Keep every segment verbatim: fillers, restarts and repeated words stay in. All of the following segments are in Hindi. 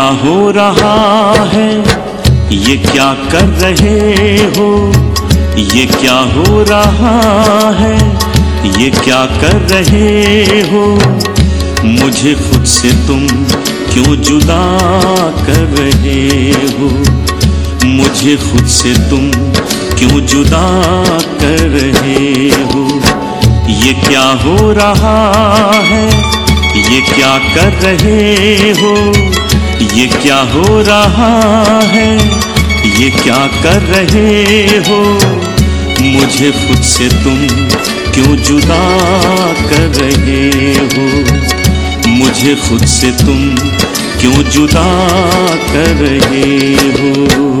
हो रहा है, ये क्या कर रहे हो, ये क्या हो रहा है, ये क्या कर रहे हो। मुझे खुद से तुम क्यों जुदा कर रहे हो, मुझे खुद से तुम क्यों जुदा कर रहे हो। ये क्या हो रहा है, ये क्या कर रहे हो, ये क्या हो रहा है, ये क्या कर रहे हो। मुझे खुद से तुम क्यों जुदा कर रहे हो, मुझे खुद से तुम क्यों जुदा कर रहे हो।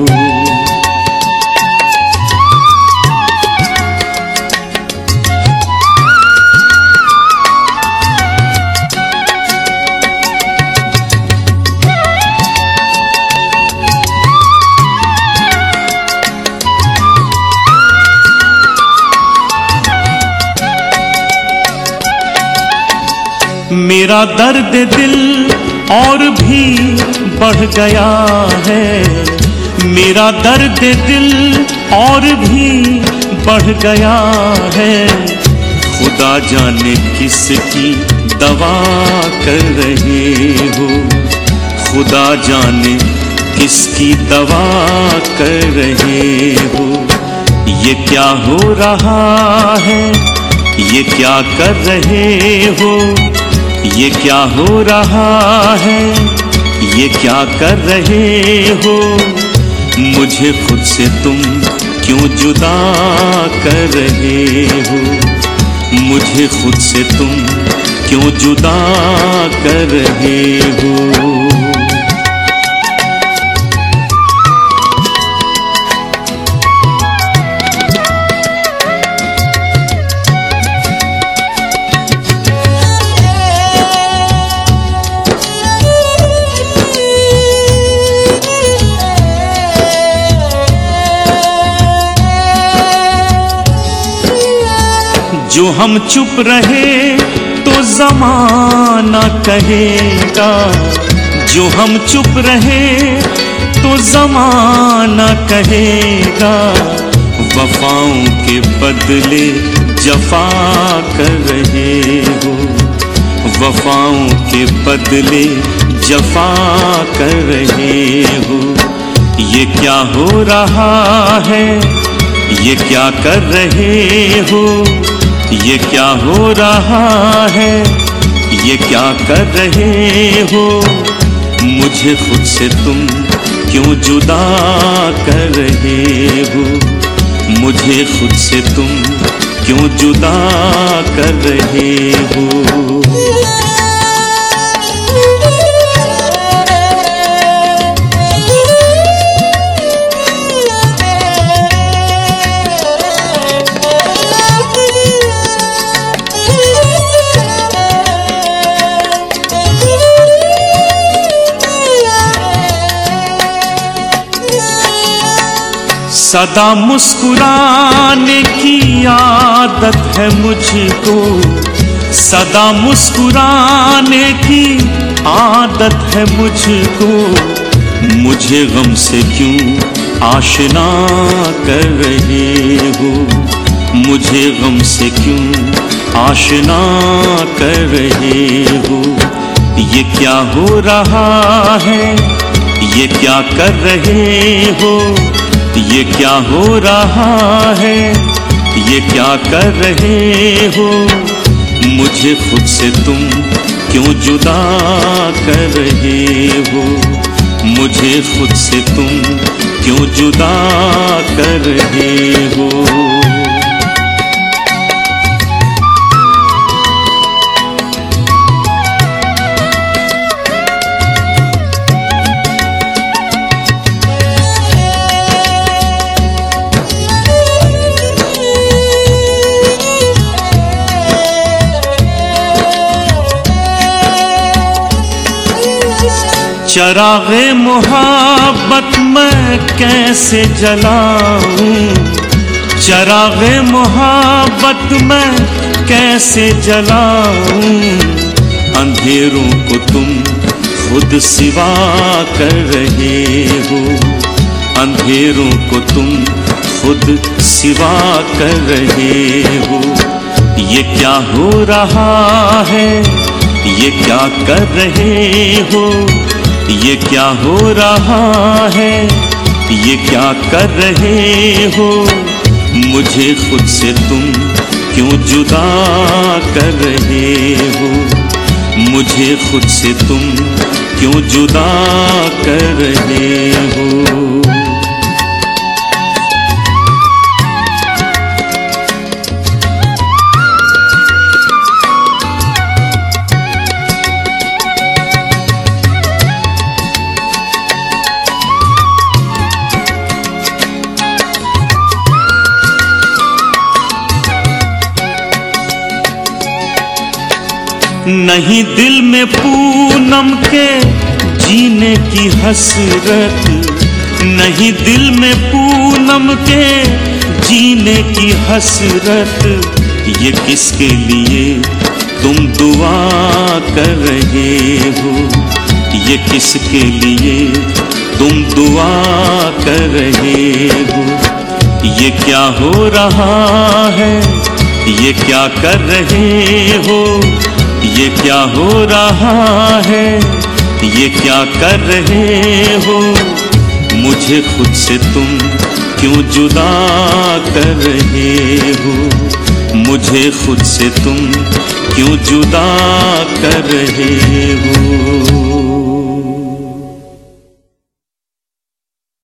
मेरा दर्द दिल और भी बढ़ गया है, मेरा दर्द दिल और भी बढ़ गया है। खुदा जाने किसकी दवा कर रहे हो, खुदा जाने किसकी दवा कर रहे हो। ये क्या हो रहा है, ये क्या कर रहे हो, ये क्या हो रहा है, ये क्या कर रहे हो। मुझे खुद से तुम क्यों जुदा कर रहे हो, मुझे खुद से तुम क्यों जुदा कर रहे हो। जो हम चुप रहे तो ज़माना कहेगा, जो हम चुप रहे तो ज़माना कहेगा। वफाओं के बदले जफा कर रहे हो, वफाओं के बदले जफा कर रहे हो। ये क्या हो रहा है, ये क्या कर रहे हो, ये क्या हो रहा है, ये क्या कर रहे हो। मुझे खुद से तुम क्यों जुदा कर रहे हो, मुझे खुद से तुम क्यों जुदा कर रहे हो। सदा मुस्कुराने की आदत है मुझको, सदा मुस्कुराने की आदत है मुझको। मुझे गम से क्यों आशना कर रहे हो, मुझे गम से क्यों आशना कर रहे हो। ये क्या हो रहा है, ये क्या कर रहे हो, ये क्या हो रहा है, ये क्या कर रहे हो। मुझे खुद से तुम क्यों जुदा कर रहे हो, मुझे खुद से तुम क्यों जुदा कर रहे हो। चराग़े मोहब्बत मैं कैसे जलाऊं, चराग़े मोहब्बत मैं कैसे जलाऊं। अंधेरों को तुम खुद सिवा कर रहे हो, अंधेरों को तुम खुद सिवा कर रहे हो। ये क्या हो रहा है, ये क्या कर रहे हो, ये क्या हो रहा है, ये क्या कर रहे हो। मुझे खुद से तुम क्यों जुदा कर रहे हो, मुझे खुद से तुम क्यों जुदा कर रहे हो। नहीं दिल में पूनम के जीने की हसरत, नहीं दिल में पूनम के जीने की हसरत। ये किसके लिए तुम दुआ कर रहे हो, ये किसके लिए तुम दुआ कर रहे हो। ये क्या हो रहा है, ये क्या कर रहे हो, ये क्या हो रहा है, ये क्या कर रहे हो। मुझे खुद से तुम क्यों जुदा कर रहे हो, मुझे खुद से तुम क्यों जुदा कर रहे हो।